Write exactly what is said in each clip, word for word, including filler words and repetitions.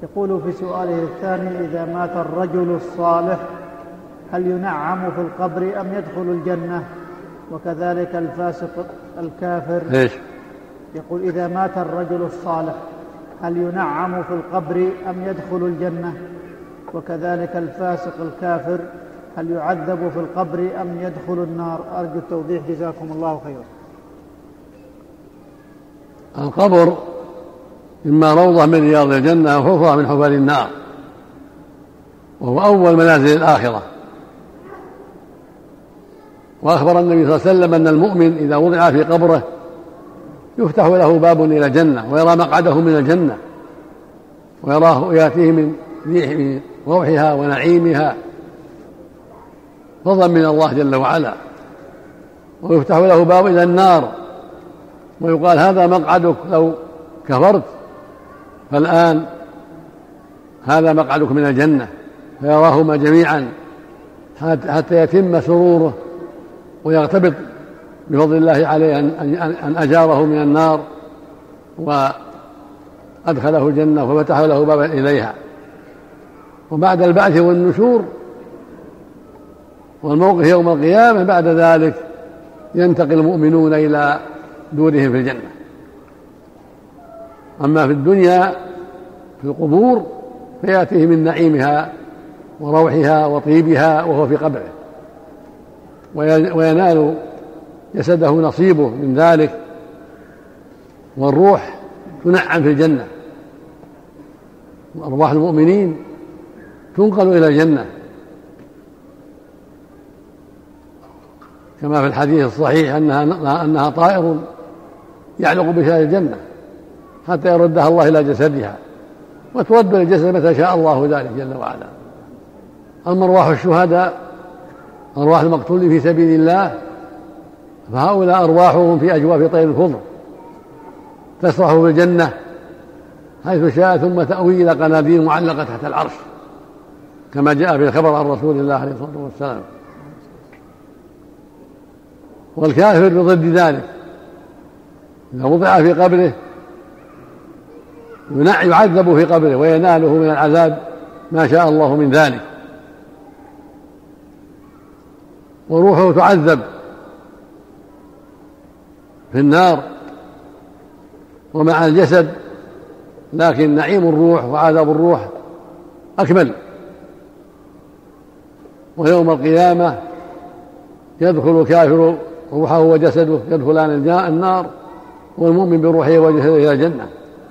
يقول في سؤاله الثاني: إذا مات الرجل الصالح هل ينعم في القبر أم يدخل الجنة؟ وكذلك الفاسق الكافر. إيش؟ يقول: إذا مات الرجل الصالح هل ينعم في القبر أم يدخل الجنة؟ وكذلك الفاسق الكافر هل يعذب في القبر أم يدخل النار؟ أرجو التوضيح جزاكم الله خيرا. القبر إما روضة من رياض الجنة أو حفرة من حفر النار، وهو أول منازل الآخرة. وأخبر النبي صلى الله عليه وسلم أن المؤمن إذا وضع في قبره يفتح له باب إلى الجنة ويرى مقعده من الجنة، ويراه يأتيه من ريح روحها ونعيمها فضلا من الله جل وعلا. ويفتح له باب إلى النار ويقال: هذا مقعدك لو كفرت، فالآن هذا مقعدك من الجنة، فيراهما جميعا حتى يتم سروره ويغتبط بفضل الله عليه أن أجاره من النار وأدخله الجنة وفتح له بابا إليها. وبعد البعث والنشور والموقف يوم القيامة بعد ذلك ينتقل المؤمنون إلى دورهم في الجنة. أما في الدنيا في القبور فيأتيه من نعيمها وروحها وطيبها وهو في قبره، وينال جسده نصيبه من ذلك، والروح تنعم في الجنة. وأرواح المؤمنين تنقل إلى الجنة كما في الحديث الصحيح أنها, أنها طائر يعلق بشأن الجنة حتى يردها الله إلى جسدها، وترد للجسد متى شاء الله ذلك جل وعلا. أما أرواح الشهداء أرواح المقتولين في سبيل الله فهؤلاء أرواحهم في أجواف طير الخضر تسرح في الجنة حيث شاء، ثم تأوي إلى قناديل معلقة تحت العرش كما جاء في الخبر عن رسول الله عليه الصلاة والسلام. والكافر بضد ذلك إذا وضع في قبره يعذب في قبره ويناله من العذاب ما شاء الله من ذلك، وروحه تعذب في النار ومع الجسد، لكن نعيم الروح وعذاب الروح أكمل. ويوم القيامة يدخل الكافر روحه وجسده يدخلان النار، والمؤمن بروحه وجسده إلى الجنة.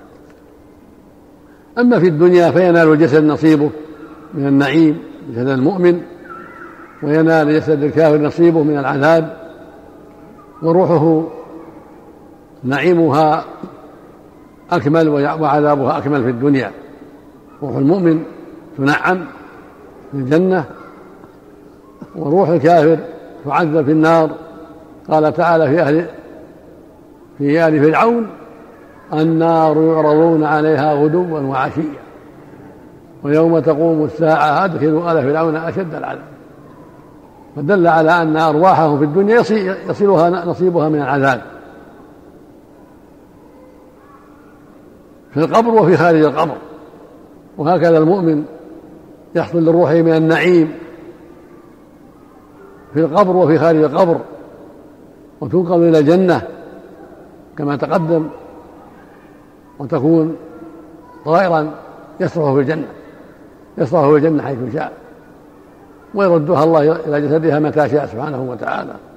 أما في الدنيا فينال الجسد نصيبه من النعيم جسد المؤمن، وينال جسد الكافر نصيبه من العذاب، وروحه نعيمها أكمل وعذابها أكمل في الدنيا. روح المؤمن تنعم في الجنة، وروح الكافر تعذب في النار. قال تعالى في أهل في آل فرعون: النار يعرضون عليها غدوا وعشيا ويوم تقوم الساعة أدخلوا آل فرعون أشد العذاب. فدل على أن أرواحهم في الدنيا يصلها نصيبها من العذاب في القبر وفي خارج القبر. وهكذا المؤمن يحصل لروحه من النعيم في القبر وفي خارج القبر، وتنقل إلى الجنة كما تقدم، وتكون طائرا يسرح في الجنة يسرح في الجنة حيث شاء، ويردها الله إلى جسدها متى شاء سبحانه وتعالى.